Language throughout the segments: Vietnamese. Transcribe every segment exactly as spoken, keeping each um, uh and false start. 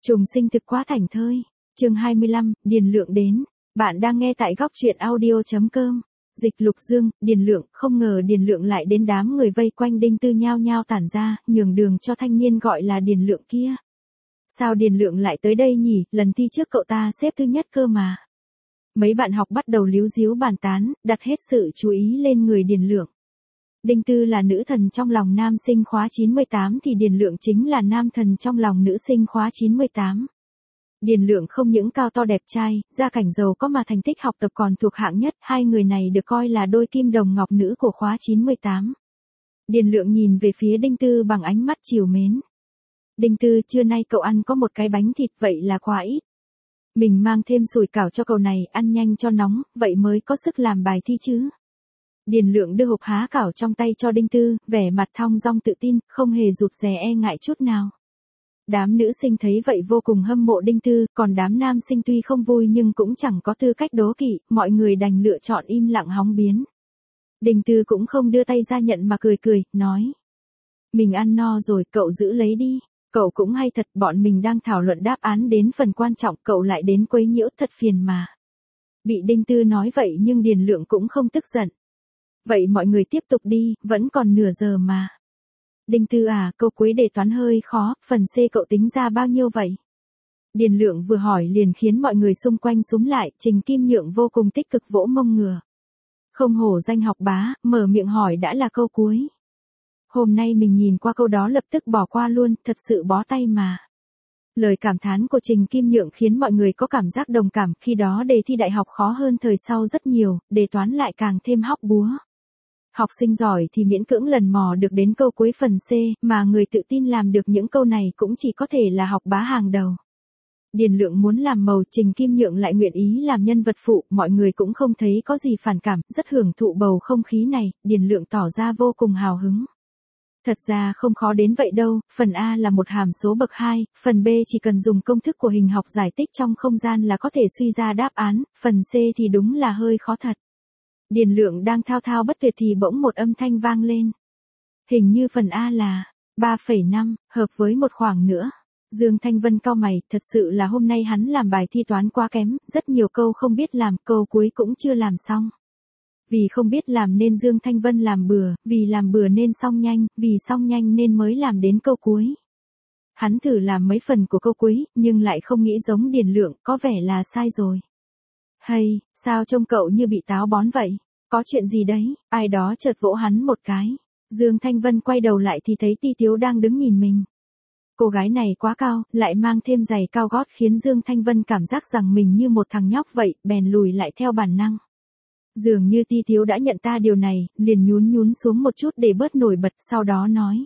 Trùng sinh thực quá thảnh thơi. Chương hai mươi lăm, Điền Lượng đến. Bạn đang nghe tại góc truyện audio chấm com. Dịch Lục Dương, Điền Lượng, không ngờ Điền Lượng lại đến, đám người vây quanh Đinh Tư nhao nhao tản ra, nhường đường cho thanh niên gọi là Điền Lượng kia. Sao Điền Lượng lại tới đây nhỉ, lần thi trước cậu ta xếp thứ nhất cơ mà. Mấy bạn học bắt đầu líu díu bàn tán, đặt hết sự chú ý lên người Điền Lượng. Đinh Tư là nữ thần trong lòng nam sinh khóa chín mươi tám thì Điền Lượng chính là nam thần trong lòng nữ sinh khóa chín mươi tám. Điền Lượng không những cao to đẹp trai, gia cảnh giàu có mà thành tích học tập còn thuộc hạng nhất, hai người này được coi là đôi kim đồng ngọc nữ của khóa chín mươi tám. Điền Lượng nhìn về phía Đinh Tư bằng ánh mắt trìu mến. Đinh Tư, trưa nay cậu ăn có một cái bánh thịt, vậy là quá ít. Mình mang thêm sủi cảo cho cậu này, ăn nhanh cho nóng, vậy mới có sức làm bài thi chứ. Điền Lượng đưa hộp há cảo trong tay cho Đinh Tư, vẻ mặt thong dong tự tin, không hề rụt rè e ngại chút nào. Đám nữ sinh thấy vậy vô cùng hâm mộ Đinh Tư, còn đám nam sinh tuy không vui nhưng cũng chẳng có tư cách đố kỵ, mọi người đành lựa chọn im lặng hóng biến. Đinh Tư cũng không đưa tay ra nhận mà cười cười, nói. Mình ăn no rồi, cậu giữ lấy đi. Cậu cũng hay thật, bọn mình đang thảo luận đáp án đến phần quan trọng, cậu lại đến quấy nhiễu, thật phiền mà. Bị Đinh Tư nói vậy nhưng Điền Lượng cũng không tức giận. Vậy mọi người tiếp tục đi, vẫn còn nửa giờ mà. Đinh Tư à, câu cuối đề toán hơi khó, phần C cậu tính ra bao nhiêu vậy? Điền Lượng vừa hỏi liền khiến mọi người xung quanh xúm lại, Trình Kim Nhượng vô cùng tích cực vỗ mông ngửa. Không hổ danh học bá, mở miệng hỏi đã là câu cuối. Hôm nay mình nhìn qua câu đó lập tức bỏ qua luôn, thật sự bó tay mà. Lời cảm thán của Trình Kim Nhượng khiến mọi người có cảm giác đồng cảm, khi đó đề thi đại học khó hơn thời sau rất nhiều, đề toán lại càng thêm hóc búa. Học sinh giỏi thì miễn cưỡng lần mò được đến câu cuối phần C, mà người tự tin làm được những câu này cũng chỉ có thể là học bá hàng đầu. Điền Lượng muốn làm màu, Trình Kim Nhượng lại nguyện ý làm nhân vật phụ, mọi người cũng không thấy có gì phản cảm, rất hưởng thụ bầu không khí này, Điền Lượng tỏ ra vô cùng hào hứng. Thật ra không khó đến vậy đâu, phần A là một hàm số bậc hai, phần B chỉ cần dùng công thức của hình học giải tích trong không gian là có thể suy ra đáp án, phần C thì đúng là hơi khó thật. Điền Lượng đang thao thao bất tuyệt thì bỗng một âm thanh vang lên. Hình như phần A là ba phẩy năm, hợp với một khoảng nữa. Dương Thanh Vân cau mày, thật sự là hôm nay hắn làm bài thi toán quá kém, rất nhiều câu không biết làm, câu cuối cũng chưa làm xong. Vì không biết làm nên Dương Thanh Vân làm bừa, vì làm bừa nên xong nhanh, vì xong nhanh nên mới làm đến câu cuối. Hắn thử làm mấy phần của câu cuối, nhưng lại không nghĩ giống Điền Lượng, có vẻ là sai rồi. Hay, sao trông cậu như bị táo bón vậy? Có chuyện gì đấy? Ai đó chợt vỗ hắn một cái. Dương Thanh Vân quay đầu lại thì thấy Ti Tiếu đang đứng nhìn mình. Cô gái này quá cao, lại mang thêm giày cao gót khiến Dương Thanh Vân cảm giác rằng mình như một thằng nhóc vậy, bèn lùi lại theo bản năng. Dường như Ti Tiếu đã nhận ra điều này, liền nhún nhún xuống một chút để bớt nổi bật, sau đó nói.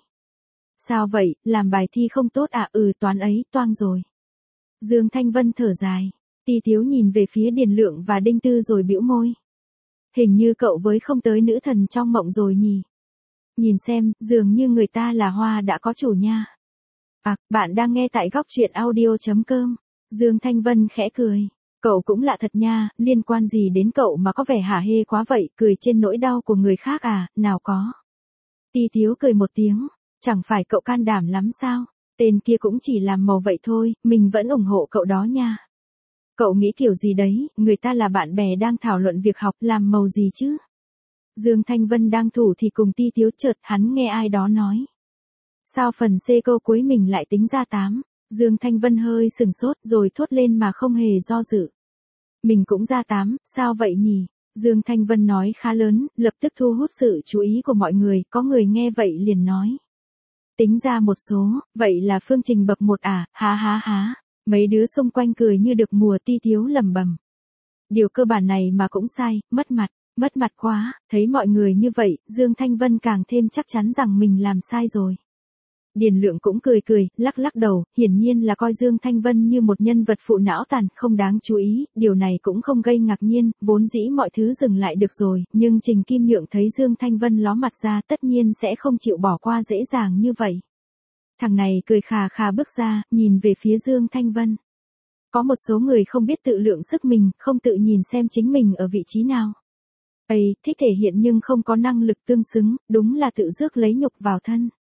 Sao vậy, làm bài thi không tốt à? Ừ, toán ấy, toang rồi. Dương Thanh Vân thở dài. Ti Tiếu nhìn về phía Điền Lượng và Đinh Tư rồi bĩu môi. Hình như cậu với không tới nữ thần trong mộng rồi nhỉ? Nhìn xem, dường như người ta là hoa đã có chủ nha. À, bạn đang nghe tại góc truyện audio chấm com. Dương Thanh Vân khẽ cười. Cậu cũng lạ thật nha, liên quan gì đến cậu mà có vẻ hả hê quá vậy, cười trên nỗi đau của người khác à, nào có. Ti Tiếu cười một tiếng, chẳng phải cậu can đảm lắm sao, tên kia cũng chỉ làm màu vậy thôi, mình vẫn ủng hộ cậu đó nha. Cậu nghĩ kiểu gì đấy, người ta là bạn bè đang thảo luận việc học, làm màu gì chứ. Dương Thanh Vân đang thủ thì cùng Ti Tiếu, chợt hắn nghe ai đó nói. Sao phần C câu cuối mình lại tính ra tám? Dương Thanh Vân hơi sừng sốt rồi thốt lên mà không hề do dự. Mình cũng ra tám, sao vậy nhỉ? Dương Thanh Vân nói khá lớn, lập tức thu hút sự chú ý của mọi người, có người nghe vậy liền nói. Tính ra một số, vậy là phương trình bậc một à, há há há. Mấy đứa xung quanh cười như được mùa. Ti Tiếu lẩm bẩm. Điều cơ bản này mà cũng sai, mất mặt, mất mặt quá, thấy mọi người như vậy, Dương Thanh Vân càng thêm chắc chắn rằng mình làm sai rồi. Điền Lượng cũng cười cười, lắc lắc đầu, hiển nhiên là coi Dương Thanh Vân như một nhân vật phụ não tàn, không đáng chú ý, điều này cũng không gây ngạc nhiên, vốn dĩ mọi thứ dừng lại được rồi, nhưng Trình Kim Nhượng thấy Dương Thanh Vân ló mặt ra tất nhiên sẽ không chịu bỏ qua dễ dàng như vậy. Thằng này cười khà khà bước ra, nhìn về phía Dương Thanh Vân. Có một số người không biết tự lượng sức mình, không tự nhìn xem chính mình ở vị trí nào. Ây, thích thể hiện nhưng không có năng lực tương xứng, đúng là tự rước lấy nhục vào thân.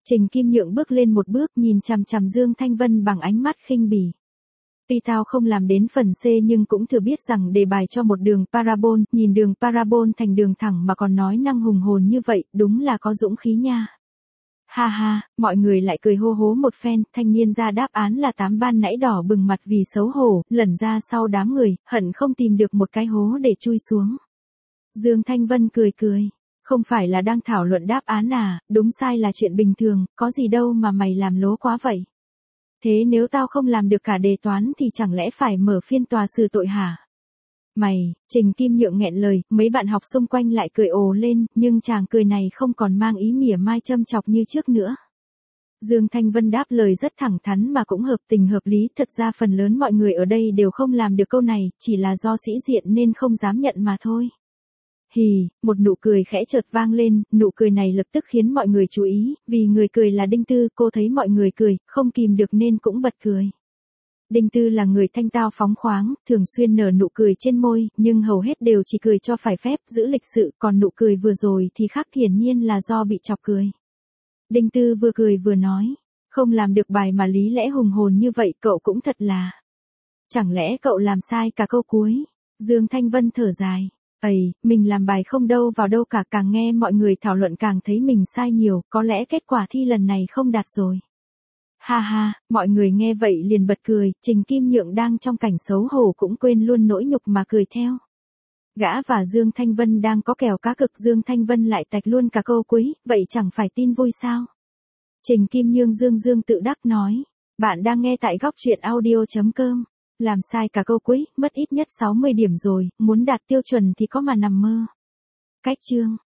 Trình Kim Nhượng bước lên một bước nhìn chằm chằm Dương Thanh Vân bằng ánh mắt khinh bỉ. Tuy tao không làm đến phần C nhưng cũng thừa biết rằng đề bài cho một đường parabol, nhìn đường parabol thành đường thẳng mà còn nói năng hùng hồn như vậy, đúng là có dũng khí nha. Ha ha, mọi người lại cười hô hố một phen, thanh niên ra đáp án là tám ban nãy đỏ bừng mặt vì xấu hổ, lẩn ra sau đám người, hận không tìm được một cái hố để chui xuống. Dương Thanh Vân cười cười, không phải là đang thảo luận đáp án à, đúng sai là chuyện bình thường, có gì đâu mà mày làm lố quá vậy. Thế nếu tao không làm được cả đề toán thì chẳng lẽ phải mở phiên tòa xử tội hả? Mày, Trình Kim Nhượng nghẹn lời, mấy bạn học xung quanh lại cười ồ lên, nhưng chàng cười này không còn mang ý mỉa mai châm chọc như trước nữa. Dương Thanh Vân đáp lời rất thẳng thắn mà cũng hợp tình hợp lý, thật ra phần lớn mọi người ở đây đều không làm được câu này, chỉ là do sĩ diện nên không dám nhận mà thôi. Hì, một nụ cười khẽ chợt vang lên, nụ cười này lập tức khiến mọi người chú ý, vì người cười là Đinh Tư, cô thấy mọi người cười, không kìm được nên cũng bật cười. Đinh Tư là người thanh tao phóng khoáng, thường xuyên nở nụ cười trên môi, nhưng hầu hết đều chỉ cười cho phải phép, giữ lịch sự, còn nụ cười vừa rồi thì khác hiển nhiên là do bị chọc cười. Đinh Tư vừa cười vừa nói, không làm được bài mà lý lẽ hùng hồn như vậy cậu cũng thật là. Chẳng lẽ cậu làm sai cả câu cuối? Dương Thanh Vân thở dài. Ây, mình làm bài không đâu vào đâu cả, càng nghe mọi người thảo luận càng thấy mình sai nhiều, có lẽ kết quả thi lần này không đạt rồi. Ha ha, mọi người nghe vậy liền bật cười, Trình Kim Nhượng đang trong cảnh xấu hổ cũng quên luôn nỗi nhục mà cười theo. Gã và Dương Thanh Vân đang có kèo cá cực, Dương Thanh Vân lại tạch luôn cả câu cuối, vậy chẳng phải tin vui sao? Trình Kim Nhượng dương dương tự đắc nói, bạn đang nghe tại góc truyện audio chấm com. Làm sai cả câu cuối, mất ít nhất sáu mươi điểm rồi, muốn đạt tiêu chuẩn thì có mà nằm mơ. Cách chương